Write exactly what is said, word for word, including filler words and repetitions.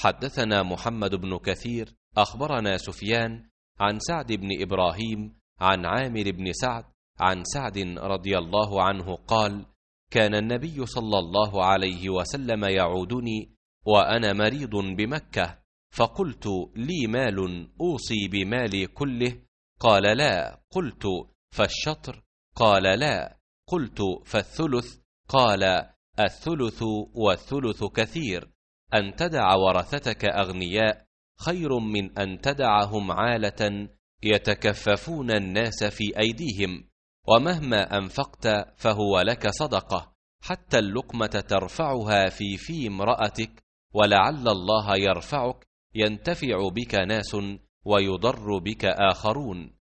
حدثنا محمد بن كثير أخبرنا سفيان عن سعد بن إبراهيم عن عامر بن سعد عن سعد رضي الله عنه قال: كان النبي صلى الله عليه وسلم يعودني وأنا مريض بمكة، فقلت: لي مال أوصي بمالي كله؟ قال: لا. قلت: فالشطر؟ قال: لا. قلت: فالثلث؟ قال: الثلث والثلث كثير، أن تدع ورثتك أغنياء خير من أن تدعهم عالة يتكففون الناس في أيديهم، ومهما أنفقت فهو لك صدقة، حتى اللقمة ترفعها في في امرأتك، ولعل الله يرفعك، ينتفع بك ناس ويضر بك آخرون.